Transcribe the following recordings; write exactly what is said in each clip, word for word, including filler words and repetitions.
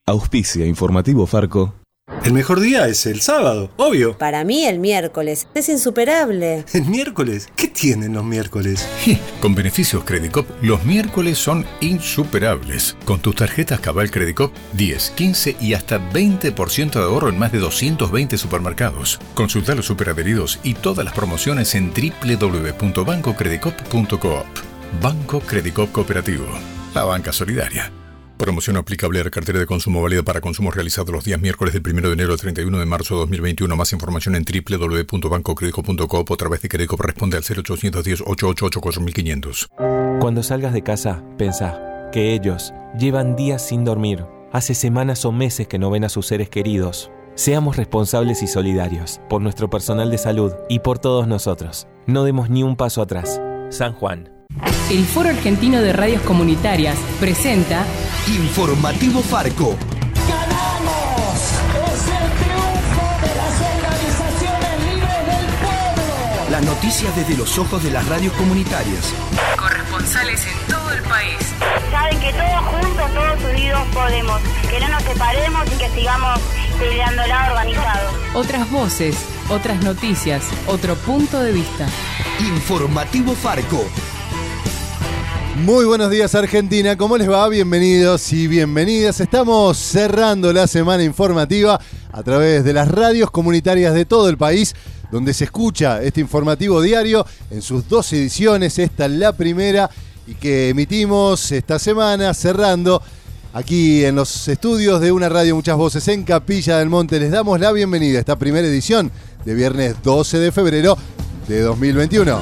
Auspicia Informativo Farco. El mejor día es el sábado, obvio. Para mí el miércoles es insuperable. ¿El miércoles? ¿Qué tienen los miércoles? Con beneficios Credicop, los miércoles son insuperables. Con tus tarjetas Cabal Credicop, diez, quince y hasta veinte por ciento de ahorro en más de doscientos veinte supermercados. Consulta los superadheridos y todas las promociones en doble u doble u doble u punto banco credicop punto coop. Banco Credicop Cooperativo. La banca solidaria. Promoción aplicable a la cartera de consumo válida para consumos realizados los días miércoles del primero de enero al treinta y uno de marzo de dos mil veintiuno. Más información en doble u doble u doble u punto banco credicop punto coop o a través de Credicop. Responde al cero ochocientos diez, ochocientos ochenta y ocho, cuatro mil quinientos. Cuando salgas de casa, pensá que ellos llevan días sin dormir. Hace semanas o meses que no ven a sus seres queridos. Seamos responsables y solidarios por nuestro personal de salud y por todos nosotros. No demos ni un paso atrás. San Juan. El Foro Argentino de Radios Comunitarias presenta Informativo Farco. ¡Ganamos! ¡Es el triunfo de las organizaciones libres del pueblo! Las noticias desde los ojos de las radios comunitarias. corresponsales en todo el país. Saben que todos juntos, todos unidos podemos. Que no nos separemos y que sigamos peleándola organizados. Otras voces, otras noticias, otro punto de vista. Informativo Farco. Muy buenos días, Argentina, ¿cómo les va? Bienvenidos y bienvenidas. Estamos cerrando la semana informativa a través de las radios comunitarias de todo el país, donde se escucha este informativo diario en sus dos ediciones. Esta es la primera y que emitimos esta semana, cerrando aquí en los estudios de una radio Muchas Voces en Capilla del Monte. Les damos la bienvenida a esta primera edición de viernes doce de febrero de dos mil veintiuno.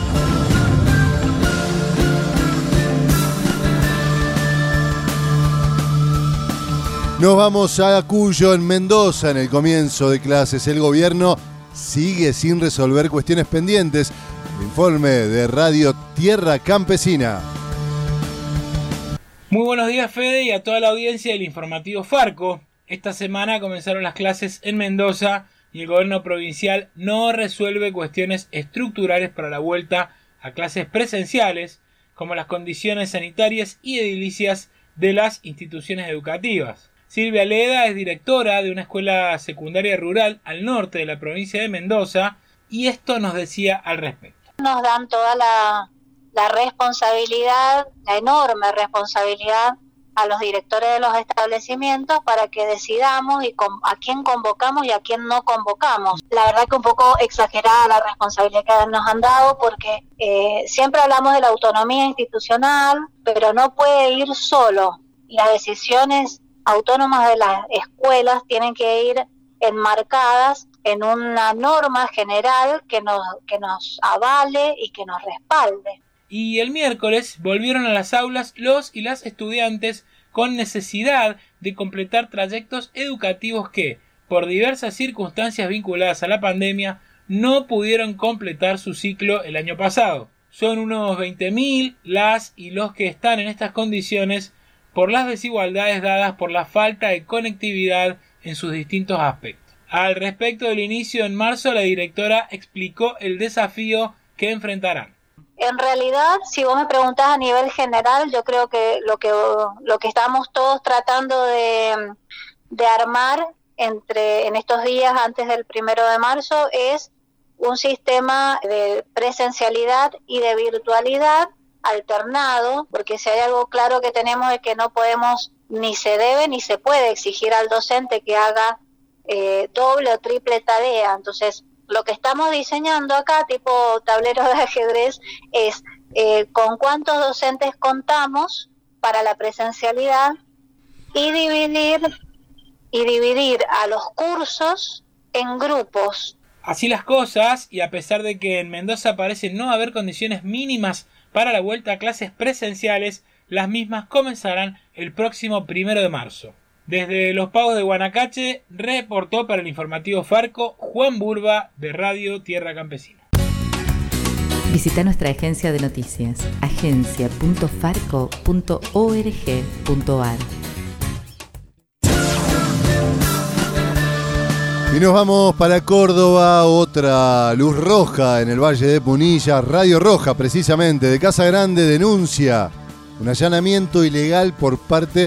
Nos vamos a Cuyo, en Mendoza, en el comienzo de clases. El gobierno sigue sin resolver cuestiones pendientes. El informe de Radio Tierra Campesina. Muy buenos días, Fede, y a toda la audiencia del Informativo Farco. Esta semana comenzaron las clases en Mendoza y el gobierno provincial no resuelve cuestiones estructurales para la vuelta a clases presenciales, como las condiciones sanitarias y edilicias de las instituciones educativas. Silvia Leda es directora de una escuela secundaria rural al norte de la provincia de Mendoza y esto nos decía al respecto. Nos dan toda la, la responsabilidad, la enorme responsabilidad a los directores de los establecimientos para que decidamos y con, a quién convocamos y a quién no convocamos. La verdad que un poco exagerada la responsabilidad que nos han dado porque eh, siempre hablamos de la autonomía institucional, pero no puede ir solo y las decisiones autónomas de las escuelas tienen que ir enmarcadas en una norma general que nos, que nos avale y que nos respalde. Y el miércoles volvieron a las aulas los y las estudiantes con necesidad de completar trayectos educativos que, por diversas circunstancias vinculadas a la pandemia, no pudieron completar su ciclo el año pasado. Son unos veinte mil las y los que están en estas condiciones por las desigualdades dadas por la falta de conectividad en sus distintos aspectos. Al respecto del inicio en marzo, la directora explicó el desafío que enfrentarán. En realidad, si vos me preguntás a nivel general, yo creo que lo que lo que estamos todos tratando de, de armar entre en estos días antes del primero de marzo es un sistema de presencialidad y de virtualidad alternado, porque si hay algo claro que tenemos es que no podemos, ni se debe ni se puede exigir al docente que haga eh, doble o triple tarea. Entonces, lo que estamos diseñando acá, tipo tablero de ajedrez, es eh, con cuántos docentes contamos para la presencialidad y dividir, y dividir a los cursos en grupos. Así las cosas, y a pesar de que en Mendoza parece no haber condiciones mínimas para la vuelta a clases presenciales, las mismas comenzarán el próximo primero de marzo. Desde Los Pagos de Guanacache, reportó para el Informativo Farco Juan Burba de Radio Tierra Campesina. Visita nuestra agencia de noticias, agencia punto farco punto org punto ar. Y nos vamos para Córdoba, otra luz roja en el Valle de Punilla. Radio Roja, precisamente, de Casa Grande, denuncia un allanamiento ilegal por parte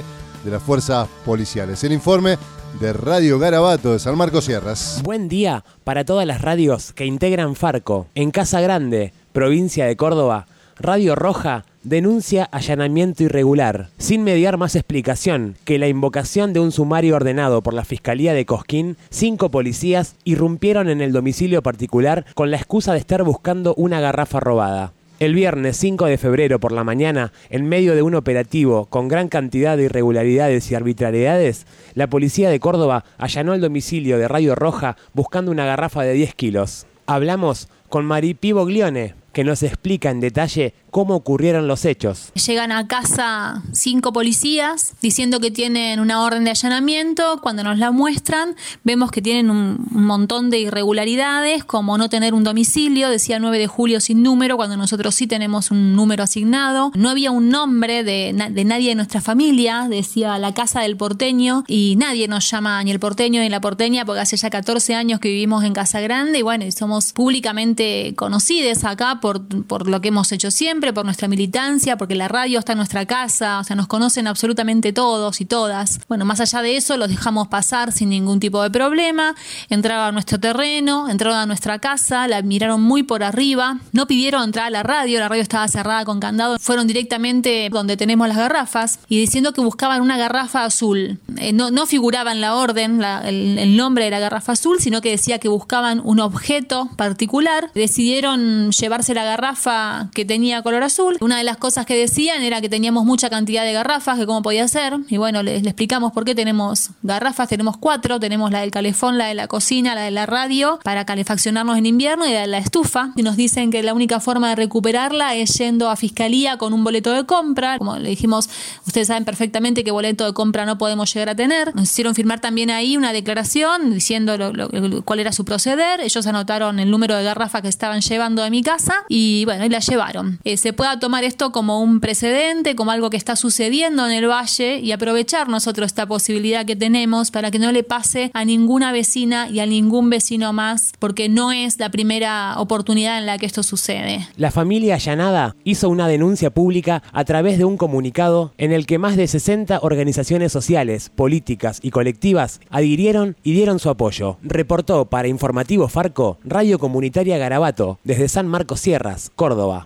de las fuerzas policiales. El informe de Radio Garabato de San Marcos Sierras. Buen día para todas las radios que integran Farco. En Casa Grande, provincia de Córdoba, Radio Roja denuncia allanamiento irregular, sin mediar más explicación que la invocación de un sumario ordenado por la Fiscalía de Cosquín. Cinco policías irrumpieron en el domicilio particular con la excusa de estar buscando una garrafa robada. El viernes cinco de febrero por la mañana, en medio de un operativo con gran cantidad de irregularidades y arbitrariedades, la policía de Córdoba allanó el domicilio de Radio Roja buscando una garrafa de diez kilos. Hablamos con Maripí Boglione, que nos explica en detalle cómo ocurrieron los hechos. Llegan a casa cinco policías diciendo que tienen una orden de allanamiento. Cuando nos la muestran, vemos que tienen un, un montón de irregularidades, como no tener un domicilio, decía nueve de julio sin número, cuando nosotros sí tenemos un número asignado. No había un nombre de, de nadie de nuestra familia, decía la casa del porteño, y nadie nos llama ni el porteño ni la porteña, porque hace ya catorce años que vivimos en Casa Grande, y bueno, y somos públicamente conocidos acá por, por lo que hemos hecho siempre, por nuestra militancia, porque la radio está en nuestra casa, o sea, nos conocen absolutamente todos y todas. Bueno, más allá de eso, los dejamos pasar sin ningún tipo de problema. Entraron a nuestro terreno, entraron a nuestra casa, la miraron muy por arriba, no pidieron entrar a la radio, la radio estaba cerrada con candado, fueron directamente donde tenemos las garrafas y diciendo que buscaban una garrafa azul. Eh, no, no figuraba en la orden la, el, el nombre de la garrafa azul, sino que decía que buscaban un objeto particular. Decidieron llevarse la garrafa que tenía color azul. Una de las cosas que decían era que teníamos mucha cantidad de garrafas, que cómo podía ser, y bueno, les, les explicamos por qué tenemos garrafas. Tenemos cuatro, tenemos la del calefón, la de la cocina, la de la radio, para calefaccionarnos en invierno, y la de la estufa, y nos dicen que la única forma de recuperarla es yendo a fiscalía con un boleto de compra. Como le dijimos, ustedes saben perfectamente que boleto de compra no podemos llegar a tener. Nos hicieron firmar también ahí una declaración diciendo lo, lo, cuál era su proceder. Ellos anotaron el número de garrafa que estaban llevando de mi casa y bueno, y la llevaron. Eh, se pueda tomar esto como un precedente, como algo que está sucediendo en el Valle, y aprovechar nosotros esta posibilidad que tenemos para que no le pase a ninguna vecina y a ningún vecino más, porque no es la primera oportunidad en la que esto sucede. La familia allanada hizo una denuncia pública a través de un comunicado en el que más de sesenta organizaciones sociales, políticas y colectivas adhirieron y dieron su apoyo. Reportó para Informativo Farco, Radio Comunitaria Garabato, desde San Marcos Sierras, Córdoba.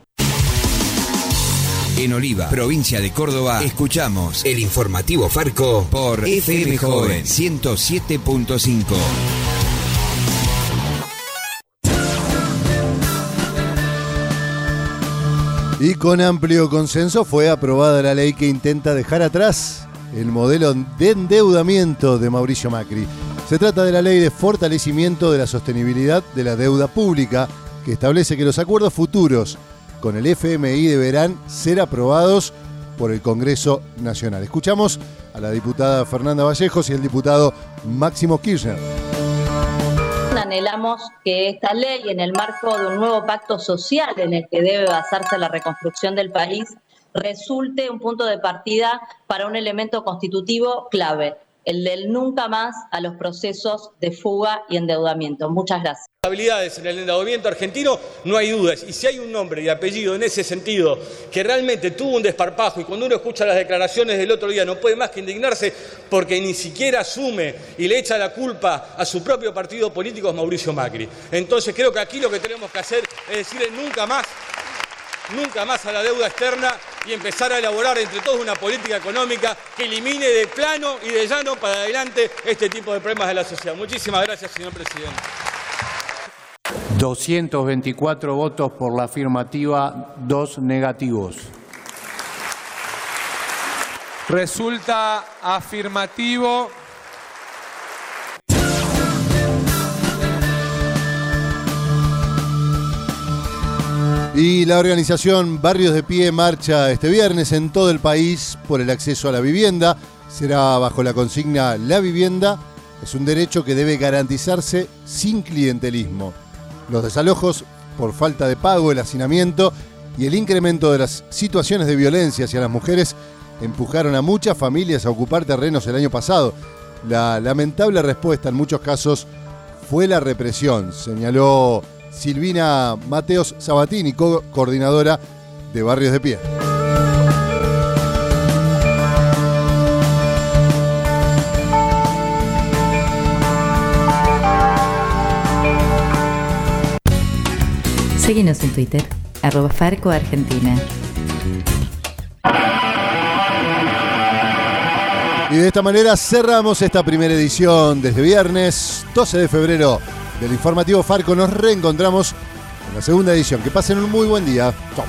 En Oliva, provincia de Córdoba, escuchamos el Informativo Farco por F M Joven ciento siete punto cinco. Y con amplio consenso fue aprobada la ley que intenta dejar atrás el modelo de endeudamiento de Mauricio Macri. Se trata de la ley de fortalecimiento de la sostenibilidad de la deuda pública, que establece que los acuerdos futuros con el F M I deberán ser aprobados por el Congreso Nacional. Escuchamos a la diputada Fernanda Vallejos y el diputado Máximo Kirchner. Anhelamos que esta ley, en el marco de un nuevo pacto social en el que debe basarse la reconstrucción del país, resulte un punto de partida para un elemento constitutivo clave, el del nunca más a los procesos de fuga y endeudamiento. Muchas gracias. Habilidades en el endeudamiento argentino, no hay dudas. Y si hay un nombre y apellido en ese sentido que realmente tuvo un desparpajo, y cuando uno escucha las declaraciones del otro día no puede más que indignarse porque ni siquiera asume y le echa la culpa a su propio partido político, es Mauricio Macri. Entonces creo que aquí lo que tenemos que hacer es decirle nunca más, nunca más a la deuda externa y empezar a elaborar entre todos una política económica que elimine de plano y de llano para adelante este tipo de problemas de la sociedad. Muchísimas gracias, señor presidente. doscientos veinticuatro votos por la afirmativa, dos negativos. Resulta afirmativo. Y la organización Barrios de Pie marcha este viernes en todo el país por el acceso a la vivienda. Será bajo la consigna "La vivienda es un derecho que debe garantizarse sin clientelismo". Los desalojos por falta de pago, el hacinamiento y el incremento de las situaciones de violencia hacia las mujeres empujaron a muchas familias a ocupar terrenos el año pasado. La lamentable respuesta en muchos casos fue la represión, señaló Silvina Mateos Sabatini, co- coordinadora de Barrios de Pie. Seguinos en Twitter, arroba Farco Argentina. Y de esta manera cerramos esta primera edición desde viernes doce de febrero del Informativo Farco. Nos reencontramos en la segunda edición. Que pasen un muy buen día. Chau.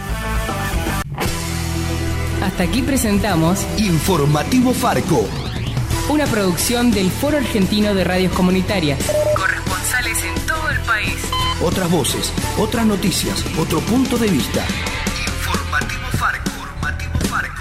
Hasta aquí presentamos Informativo Farco, una producción del Foro Argentino de Radios Comunitarias. Corresponsales en todo el país. Otras voces, otras noticias, otro punto de vista. Informativo Farco. Informativo Farco.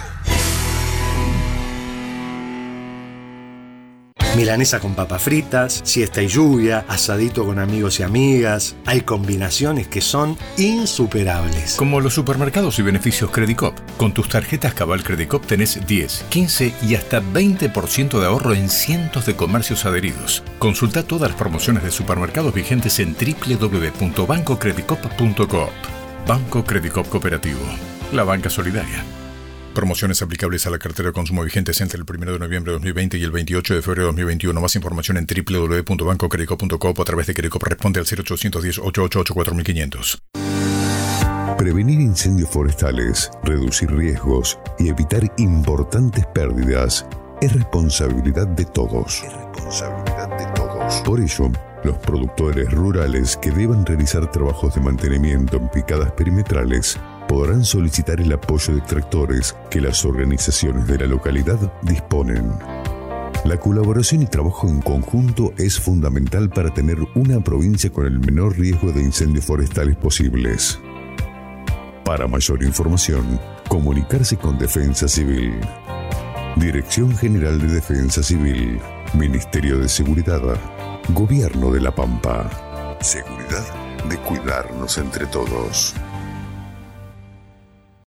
Milanesa con papas fritas, siesta y lluvia, asadito con amigos y amigas. Hay combinaciones que son insuperables. Como los supermercados y beneficios Credicop. Con tus tarjetas Cabal Credicop tenés diez, quince y hasta veinte por ciento de ahorro en cientos de comercios adheridos. Consulta todas las promociones de supermercados vigentes en doble u doble u doble u punto banco credicop punto coop. Banco Credicop Cooperativo. La banca solidaria. Promociones aplicables a la cartera de consumo vigentes entre el primero de noviembre de dos mil veinte y el veintiocho de febrero de dos mil veintiuno. Más información en doble u doble u doble u punto banco credicop punto coop o a través de Credicop. Responde al cero ochocientos diez, ochocientos ochenta y ocho, cuatro mil quinientos. Prevenir incendios forestales, reducir riesgos y evitar importantes pérdidas es responsabilidad de todos. Es responsabilidad de todos. Por ello, los productores rurales que deban realizar trabajos de mantenimiento en picadas perimetrales podrán solicitar el apoyo de tractores que las organizaciones de la localidad disponen. La colaboración y trabajo en conjunto es fundamental para tener una provincia con el menor riesgo de incendios forestales posibles. Para mayor información, comunicarse con Defensa Civil. Dirección General de Defensa Civil, Ministerio de Seguridad, Gobierno de La Pampa. Seguridad de cuidarnos entre todos.